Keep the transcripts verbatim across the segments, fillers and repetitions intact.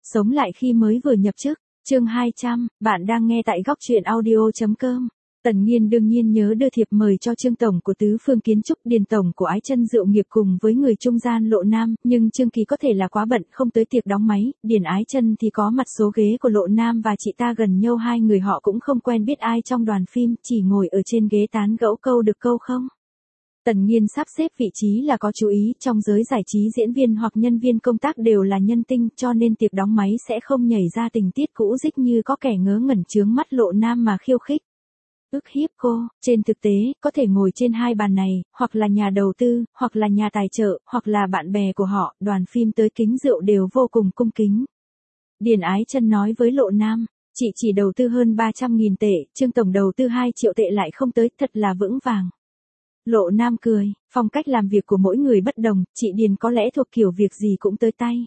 Sống lại khi mới vừa nhập chức, chương hai trăm, bạn đang nghe tại góc truyện audio.com. Tần Nghiên đương nhiên nhớ đưa thiệp mời cho Trương Tổng của Tứ Phương Kiến Trúc, Điền Tổng của Ái Chân Rượu Nghiệp cùng với người trung gian Lộ Nam, nhưng Trương Kỳ có thể là quá bận không tới tiệc đóng máy, Điền Ái Chân thì có mặt số ghế của Lộ Nam và chị ta gần nhau, hai người họ cũng không quen biết ai trong đoàn phim, chỉ ngồi ở trên ghế tán gẫu câu được câu không. Tần Nghiên sắp xếp vị trí là có chú ý, trong giới giải trí diễn viên hoặc nhân viên công tác đều là nhân tinh, cho nên tiệc đóng máy sẽ không nhảy ra tình tiết cũ dích như có kẻ ngớ ngẩn chướng mắt Lộ Nam mà khiêu khích. Ức hiếp cô, trên thực tế, có thể ngồi trên hai bàn này, hoặc là nhà đầu tư, hoặc là nhà tài trợ, hoặc là bạn bè của họ, đoàn phim tới kính rượu đều vô cùng cung kính. Điền Ái Chân nói với Lộ Nam, chị chỉ đầu tư hơn ba trăm nghìn tệ, Trương Tổng đầu tư hai triệu tệ lại không tới, thật là vững vàng. Lộ Nam cười, phong cách làm việc của mỗi người bất đồng, chị Điền có lẽ thuộc kiểu việc gì cũng tới tay.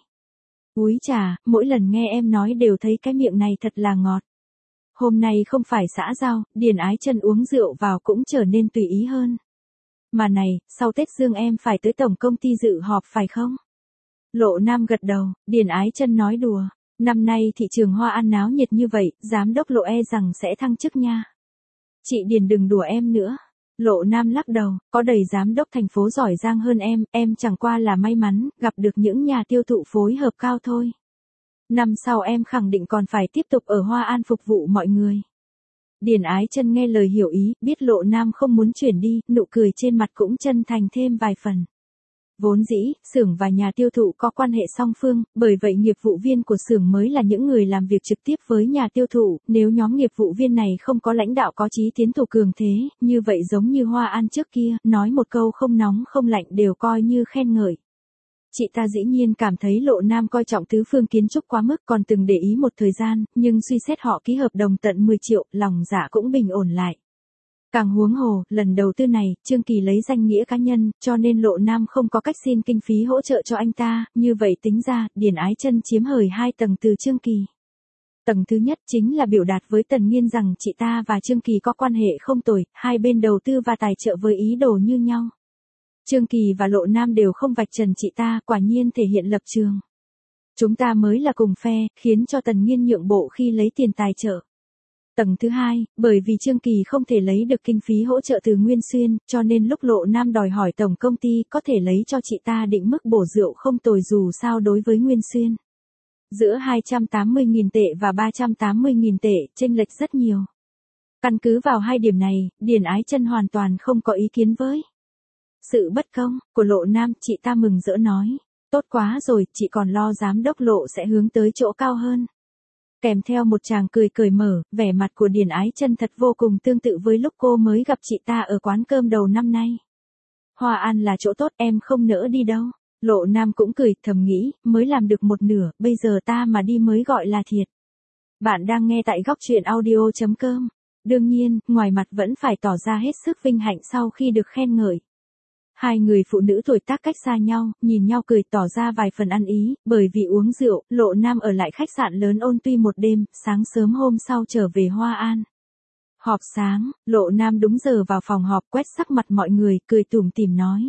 Úi chà, mỗi lần nghe em nói đều thấy cái miệng này thật là ngọt. Hôm nay không phải xã giao, Điền Ái Chân uống rượu vào cũng trở nên tùy ý hơn. Mà này, sau Tết Dương em phải tới tổng công ty dự họp phải không? Lộ Nam gật đầu, Điền Ái Chân nói đùa, năm nay thị trường Hoa An náo nhiệt như vậy, giám đốc Lộ e rằng sẽ thăng chức nha. Chị Điền đừng đùa em nữa. Lộ Nam lắc đầu, có đầy giám đốc thành phố giỏi giang hơn em, em chẳng qua là may mắn, gặp được những nhà tiêu thụ phối hợp cao thôi. Năm sau em khẳng định còn phải tiếp tục ở Hoa An phục vụ mọi người. Điền Ái Chân nghe lời hiểu ý, biết Lộ Nam không muốn chuyển đi, nụ cười trên mặt cũng chân thành thêm vài phần. Vốn dĩ, xưởng và nhà tiêu thụ có quan hệ song phương, bởi vậy nghiệp vụ viên của xưởng mới là những người làm việc trực tiếp với nhà tiêu thụ, nếu nhóm nghiệp vụ viên này không có lãnh đạo có chí tiến thủ cường thế, như vậy giống như Hoa An trước kia, nói một câu không nóng không lạnh đều coi như khen ngợi. Chị ta dĩ nhiên cảm thấy Lộ Nam coi trọng Tứ Phương Kiến Trúc quá mức, còn từng để ý một thời gian, nhưng suy xét họ ký hợp đồng tận mười triệu, lòng dạ cũng bình ổn lại. Càng huống hồ, lần đầu tư này, Trương Kỳ lấy danh nghĩa cá nhân, cho nên Lộ Nam không có cách xin kinh phí hỗ trợ cho anh ta, như vậy tính ra, Điền Ái Chân chiếm hời hai tầng từ Trương Kỳ. Tầng thứ nhất chính là biểu đạt với Tần Nghiên rằng chị ta và Trương Kỳ có quan hệ không tồi, hai bên đầu tư và tài trợ với ý đồ như nhau. Trương Kỳ và Lộ Nam đều không vạch trần chị ta, quả nhiên thể hiện lập trường. Chúng ta mới là cùng phe, khiến cho Tần Nghiên nhượng bộ khi lấy tiền tài trợ. Tầng thứ hai, bởi vì Trương Kỳ không thể lấy được kinh phí hỗ trợ từ Nguyên Xuyên, cho nên lúc Lộ Nam đòi hỏi tổng công ty có thể lấy cho chị ta định mức bổ rượu không tồi dù sao đối với Nguyên Xuyên. Giữa hai trăm tám mươi nghìn tệ và ba trăm tám mươi nghìn tệ, chênh lệch rất nhiều. Căn cứ vào hai điểm này, Điền Ái Chân hoàn toàn không có ý kiến với sự bất công của Lộ Nam, chị ta mừng rỡ nói, tốt quá rồi, chị còn lo giám đốc Lộ sẽ hướng tới chỗ cao hơn. Kèm theo một tràng cười cởi mở, vẻ mặt của Điền Ái Chân thật vô cùng tương tự với lúc cô mới gặp chị ta ở quán cơm đầu năm nay. Hoa An là chỗ tốt, em không nỡ đi đâu. Lộ Nam cũng cười, thầm nghĩ, mới làm được một nửa, bây giờ ta mà đi mới gọi là thiệt. Bạn đang nghe tại góc truyện audio.com. Đương nhiên, ngoài mặt vẫn phải tỏ ra hết sức vinh hạnh sau khi được khen ngợi. Hai người phụ nữ tuổi tác cách xa nhau, nhìn nhau cười tỏ ra vài phần ăn ý, bởi vì uống rượu, Lộ Nam ở lại khách sạn lớn ôn tuy một đêm, sáng sớm hôm sau trở về Hoa An. Họp sáng, Lộ Nam đúng giờ vào phòng họp quét sắc mặt mọi người, cười tủm tỉm nói.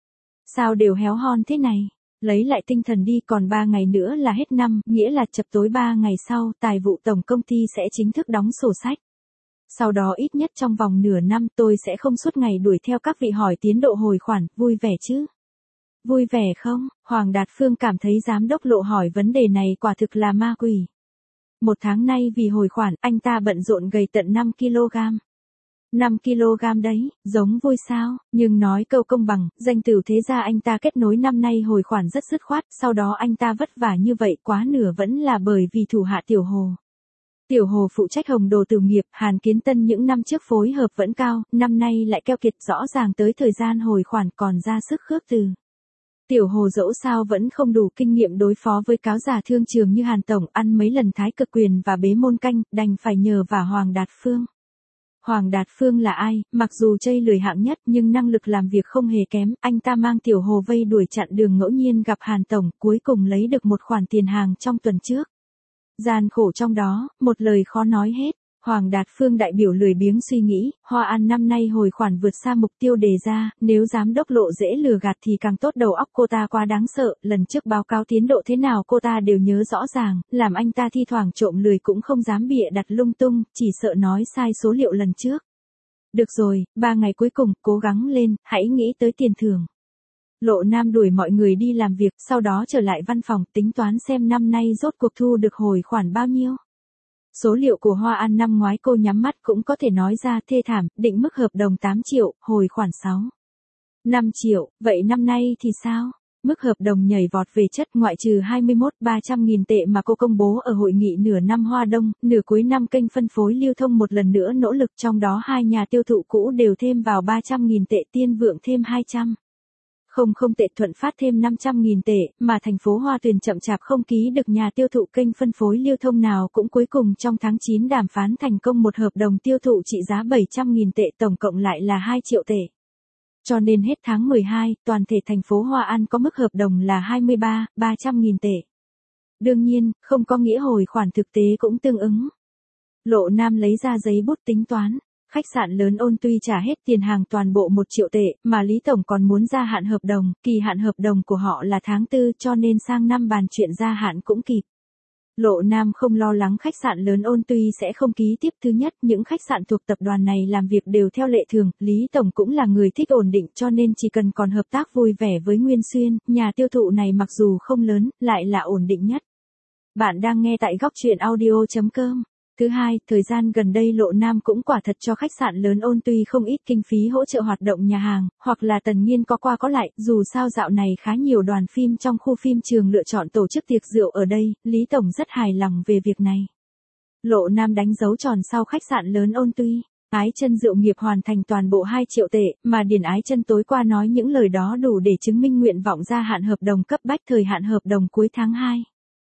Sao đều héo hon thế này? Lấy lại tinh thần đi, còn ba ngày nữa là hết năm, nghĩa là chập tối ba ngày sau, tài vụ tổng công ty sẽ chính thức đóng sổ sách. Sau đó ít nhất trong vòng nửa năm tôi sẽ không suốt ngày đuổi theo các vị hỏi tiến độ hồi khoản, vui vẻ chứ? Vui vẻ không? Hoàng Đạt Phương cảm thấy giám đốc Lộ hỏi vấn đề này quả thực là ma quỷ. Một tháng nay vì hồi khoản, anh ta bận rộn gầy tận năm ki lô gam. năm ki lô gam đấy, giống vui sao? Nhưng nói câu công bằng, danh tử thế gia anh ta kết nối năm nay hồi khoản rất dứt khoát, sau đó anh ta vất vả như vậy quá nửa vẫn là bởi vì thủ hạ Tiểu Hồ. Tiểu Hồ phụ trách Hồng Đồ Tử Nghiệp, Hàn Kiến Tân những năm trước phối hợp vẫn cao, năm nay lại keo kiệt, rõ ràng tới thời gian hồi khoản còn ra sức khước từ. Tiểu Hồ dẫu sao vẫn không đủ kinh nghiệm đối phó với cáo giả thương trường như Hàn Tổng, ăn mấy lần thái cực quyền và bế môn canh, đành phải nhờ vả Hoàng Đạt Phương. Hoàng Đạt Phương là ai, mặc dù chây lười hạng nhất nhưng năng lực làm việc không hề kém, anh ta mang Tiểu Hồ vây đuổi chặn đường ngẫu nhiên gặp Hàn Tổng, cuối cùng lấy được một khoản tiền hàng trong tuần trước. Gian khổ trong đó, một lời khó nói hết. Hoàng Đạt Phương đại biểu lười biếng suy nghĩ, Hoa An năm nay hồi khoản vượt xa mục tiêu đề ra, nếu giám đốc Lộ dễ lừa gạt thì càng tốt, đầu óc cô ta quá đáng sợ, lần trước báo cáo tiến độ thế nào cô ta đều nhớ rõ ràng, làm anh ta thi thoảng trộm lười cũng không dám bịa đặt lung tung, chỉ sợ nói sai số liệu lần trước. Được rồi, ba ngày cuối cùng, cố gắng lên, hãy nghĩ tới tiền thưởng. Lộ Nam đuổi mọi người đi làm việc, sau đó trở lại văn phòng, tính toán xem năm nay rốt cuộc thu được hồi khoản bao nhiêu. Số liệu của Hoa An năm ngoái cô nhắm mắt cũng có thể nói ra thê thảm, định mức hợp đồng tám triệu, hồi khoản sáu, năm triệu, vậy năm nay thì sao? Mức hợp đồng nhảy vọt về chất, ngoại trừ hai mươi mốt ba trăm nghìn tệ mà cô công bố ở hội nghị nửa năm Hoa Đông, nửa cuối năm kênh phân phối lưu thông một lần nữa nỗ lực, trong đó hai nhà tiêu thụ cũ đều thêm vào ba trăm nghìn tệ, Tiên Vượng thêm hai trăm. Không không tệ, Thuận Phát thêm năm trăm nghìn tệ, mà thành phố Hoa Tuyền chậm chạp không ký được nhà tiêu thụ kênh phân phối lưu thông nào, cũng cuối cùng trong tháng chín đàm phán thành công một hợp đồng tiêu thụ trị giá bảy trăm nghìn tệ, tổng cộng lại là hai triệu tệ. Cho nên hết tháng mười hai, toàn thể thành phố Hoa An có mức hợp đồng là hai mươi ba, ba trăm nghìn tệ. Đương nhiên, không có nghĩa hồi khoản thực tế cũng tương ứng. Lộ Nam lấy ra giấy bút tính toán. Khách sạn lớn Ôn Tuy trả hết tiền hàng toàn bộ một triệu tệ, mà Lý Tổng còn muốn gia hạn hợp đồng, kỳ hạn hợp đồng của họ là tháng tư, cho nên sang năm bàn chuyện gia hạn cũng kịp. Lộ Nam không lo lắng khách sạn lớn Ôn Tuy sẽ không ký tiếp. Thứ nhất, những khách sạn thuộc tập đoàn này làm việc đều theo lệ thường, Lý Tổng cũng là người thích ổn định, cho nên chỉ cần còn hợp tác vui vẻ với Nguyên Xuyên, nhà tiêu thụ này mặc dù không lớn, lại là ổn định nhất. Bạn đang nghe tại góc truyện audio chấm com. Thứ hai, thời gian gần đây Lộ Nam cũng quả thật cho khách sạn lớn Ôn Tuy không ít kinh phí hỗ trợ hoạt động nhà hàng, hoặc là Tần Nhiên có qua có lại, dù sao dạo này khá nhiều đoàn phim trong khu phim trường lựa chọn tổ chức tiệc rượu ở đây, Lý Tổng rất hài lòng về việc này. Lộ Nam đánh dấu tròn sau khách sạn lớn Ôn Tuy. Ái Chân Rượu Nghiệp hoàn thành toàn bộ hai triệu tệ, mà Điền Ái Chân tối qua nói những lời đó đủ để chứng minh nguyện vọng gia hạn hợp đồng cấp bách, thời hạn hợp đồng cuối tháng hai.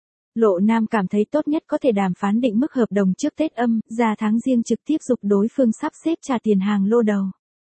Lộ Nam cảm thấy tốt nhất có thể đàm phán định mức hợp đồng trước Tết âm, ra tháng Giêng trực tiếp giục đối phương sắp xếp trả tiền hàng lô đầu.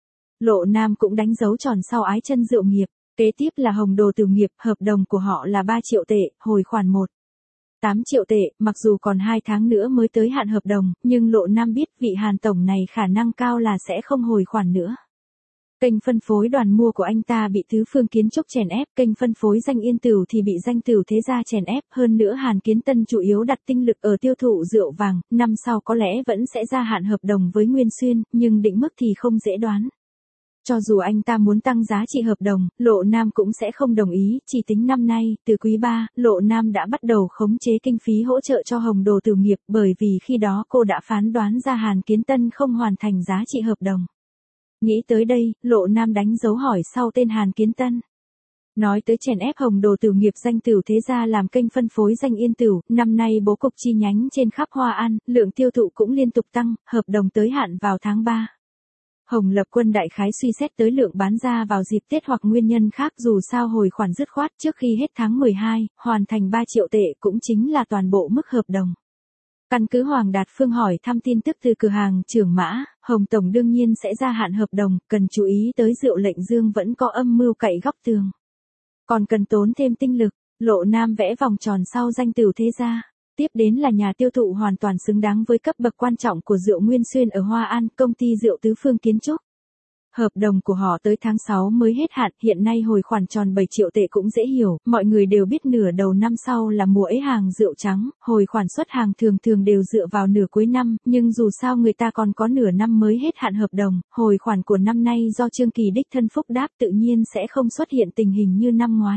Lộ Nam cũng đánh dấu tròn sau Ái Chân Rượu Nghiệp. Kế tiếp là Hồng Đồ Tử Nghiệp, hợp đồng của họ là ba triệu tệ, hồi khoản một, tám triệu tệ, mặc dù còn hai tháng nữa mới tới hạn hợp đồng, nhưng Lộ Nam biết vị Hàn Tổng này khả năng cao là sẽ không hồi khoản nữa. Kênh phân phối đoàn mua của anh ta bị Tứ Phương Kiến Trúc chèn ép, kênh phân phối Danh Yên Tửu thì bị Danh Tửu Thế Gia chèn ép, hơn nữa Hàn Kiến Tân chủ yếu đặt tinh lực ở tiêu thụ rượu vàng, năm sau có lẽ vẫn sẽ gia hạn hợp đồng với Nguyên Xuyên, nhưng định mức thì không dễ đoán. Cho dù anh ta muốn tăng giá trị hợp đồng, Lộ Nam cũng sẽ không đồng ý, chỉ tính năm nay, từ quý ba, Lộ Nam đã bắt đầu khống chế kinh phí hỗ trợ cho Hồng Đồ Tử Nghiệp, bởi vì khi đó cô đã phán đoán ra Hàn Kiến Tân không hoàn thành giá trị hợp đồng. Nghĩ tới đây, Lộ Nam đánh dấu hỏi sau tên Hàn Kiến Tân. Nói tới chèn ép Hồng Đồ Tử Nghiệp, Danh Tửu Thế Gia làm kênh phân phối Danh Yên Tửu, năm nay bố cục chi nhánh trên khắp Hoa An, lượng tiêu thụ cũng liên tục tăng, hợp đồng tới hạn vào tháng ba. Hồng Lập Quân đại khái suy xét tới lượng bán ra vào dịp Tết hoặc nguyên nhân khác, dù sao hồi khoản dứt khoát trước khi hết tháng mười hai, hoàn thành ba triệu tệ cũng chính là toàn bộ mức hợp đồng. Căn cứ Hoàng Đạt Phương hỏi thăm tin tức từ cửa hàng Trưởng Mã, Hồng Tổng đương nhiên sẽ gia hạn hợp đồng, cần chú ý tới Rượu Lệnh Dương vẫn có âm mưu cậy góc tường. Còn cần tốn thêm tinh lực, Lộ Nam vẽ vòng tròn sau Danh Tửu Thế Gia. Tiếp đến là nhà tiêu thụ hoàn toàn xứng đáng với cấp bậc quan trọng của rượu Nguyên Xuyên ở Hoa An, công ty rượu Tứ Phương Kiến Trúc. Hợp đồng của họ tới tháng sáu mới hết hạn, hiện nay hồi khoản tròn bảy triệu tệ cũng dễ hiểu, mọi người đều biết nửa đầu năm sau là mùa ế hàng rượu trắng, hồi khoản xuất hàng thường thường đều dựa vào nửa cuối năm, nhưng dù sao người ta còn có nửa năm mới hết hạn hợp đồng, hồi khoản của năm nay do Trương Kỳ đích thân phúc đáp tự nhiên sẽ không xuất hiện tình hình như năm ngoái.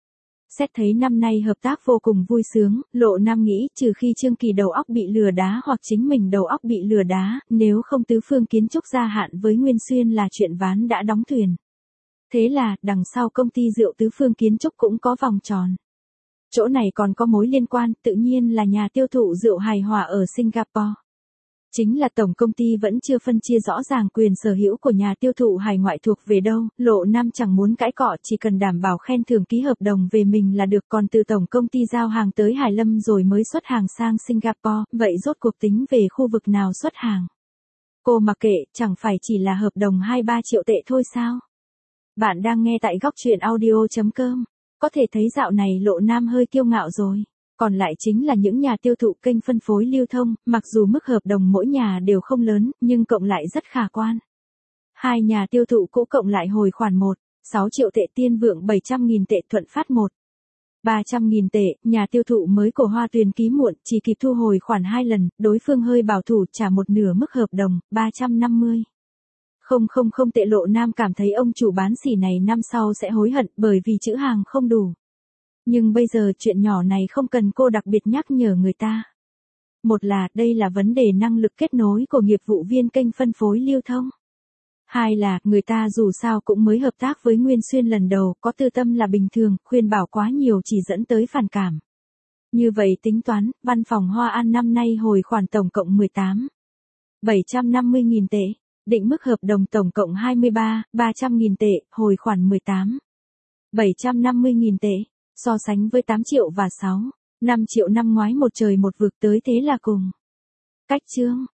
Xét thấy năm nay hợp tác vô cùng vui sướng, Lộ Nam nghĩ trừ khi Trương Kỳ đầu óc bị lừa đá hoặc chính mình đầu óc bị lừa đá, nếu không Tứ Phương Kiến Trúc gia hạn với Nguyên Xuyên là chuyện ván đã đóng thuyền. Thế là, đằng sau công ty rượu Tứ Phương Kiến Trúc cũng có vòng tròn. Chỗ này còn có mối liên quan, tự nhiên là nhà tiêu thụ rượu Hài Hòa ở Singapore. Chính là tổng công ty vẫn chưa phân chia rõ ràng quyền sở hữu của nhà tiêu thụ hải ngoại thuộc về đâu, Lộ Nam chẳng muốn cãi cọ, chỉ cần đảm bảo khen thưởng ký hợp đồng về mình là được, còn từ tổng công ty giao hàng tới Hải Lâm rồi mới xuất hàng sang Singapore, vậy rốt cuộc tính về khu vực nào xuất hàng. Cô mặc kệ, chẳng phải chỉ là hợp đồng hai ba triệu tệ thôi sao? Bạn đang nghe tại góc truyện audio chấm com, có thể thấy dạo này Lộ Nam hơi kiêu ngạo rồi. Còn lại chính là những nhà tiêu thụ kênh phân phối lưu thông, mặc dù mức hợp đồng mỗi nhà đều không lớn, nhưng cộng lại rất khả quan. Hai nhà tiêu thụ cũ cộng lại hồi khoản một phẩy sáu triệu tệ, Tiên Vượng bảy trăm nghìn tệ, Thuận Phát một phẩy ba trăm nghìn tệ, nhà tiêu thụ mới của Hoa Tuyền ký muộn, chỉ kịp thu hồi khoản hai lần, đối phương hơi bảo thủ trả một nửa mức hợp đồng, ba trăm năm mươi không không không tệ. Lộ Nam cảm thấy ông chủ bán xỉ này năm sau sẽ hối hận bởi vì trữ hàng không đủ. Nhưng bây giờ chuyện nhỏ này không cần cô đặc biệt nhắc nhở người ta. Một là, đây là vấn đề năng lực kết nối của nghiệp vụ viên kênh phân phối lưu thông. Hai là, người ta dù sao cũng mới hợp tác với Nguyên Xuyên lần đầu, có tư tâm là bình thường, khuyên bảo quá nhiều chỉ dẫn tới phản cảm. Như vậy tính toán, văn phòng Hoa An năm nay hồi khoản tổng cộng mười tám triệu bảy trăm năm mươi nghìn tệ, định mức hợp đồng tổng cộng hai mươi ba triệu ba trăm nghìn tệ, hồi khoản mười tám triệu bảy trăm năm mươi nghìn tệ, so sánh với tám triệu và sáu, năm triệu năm ngoái một trời một vực, tới thế là cùng. Cách chương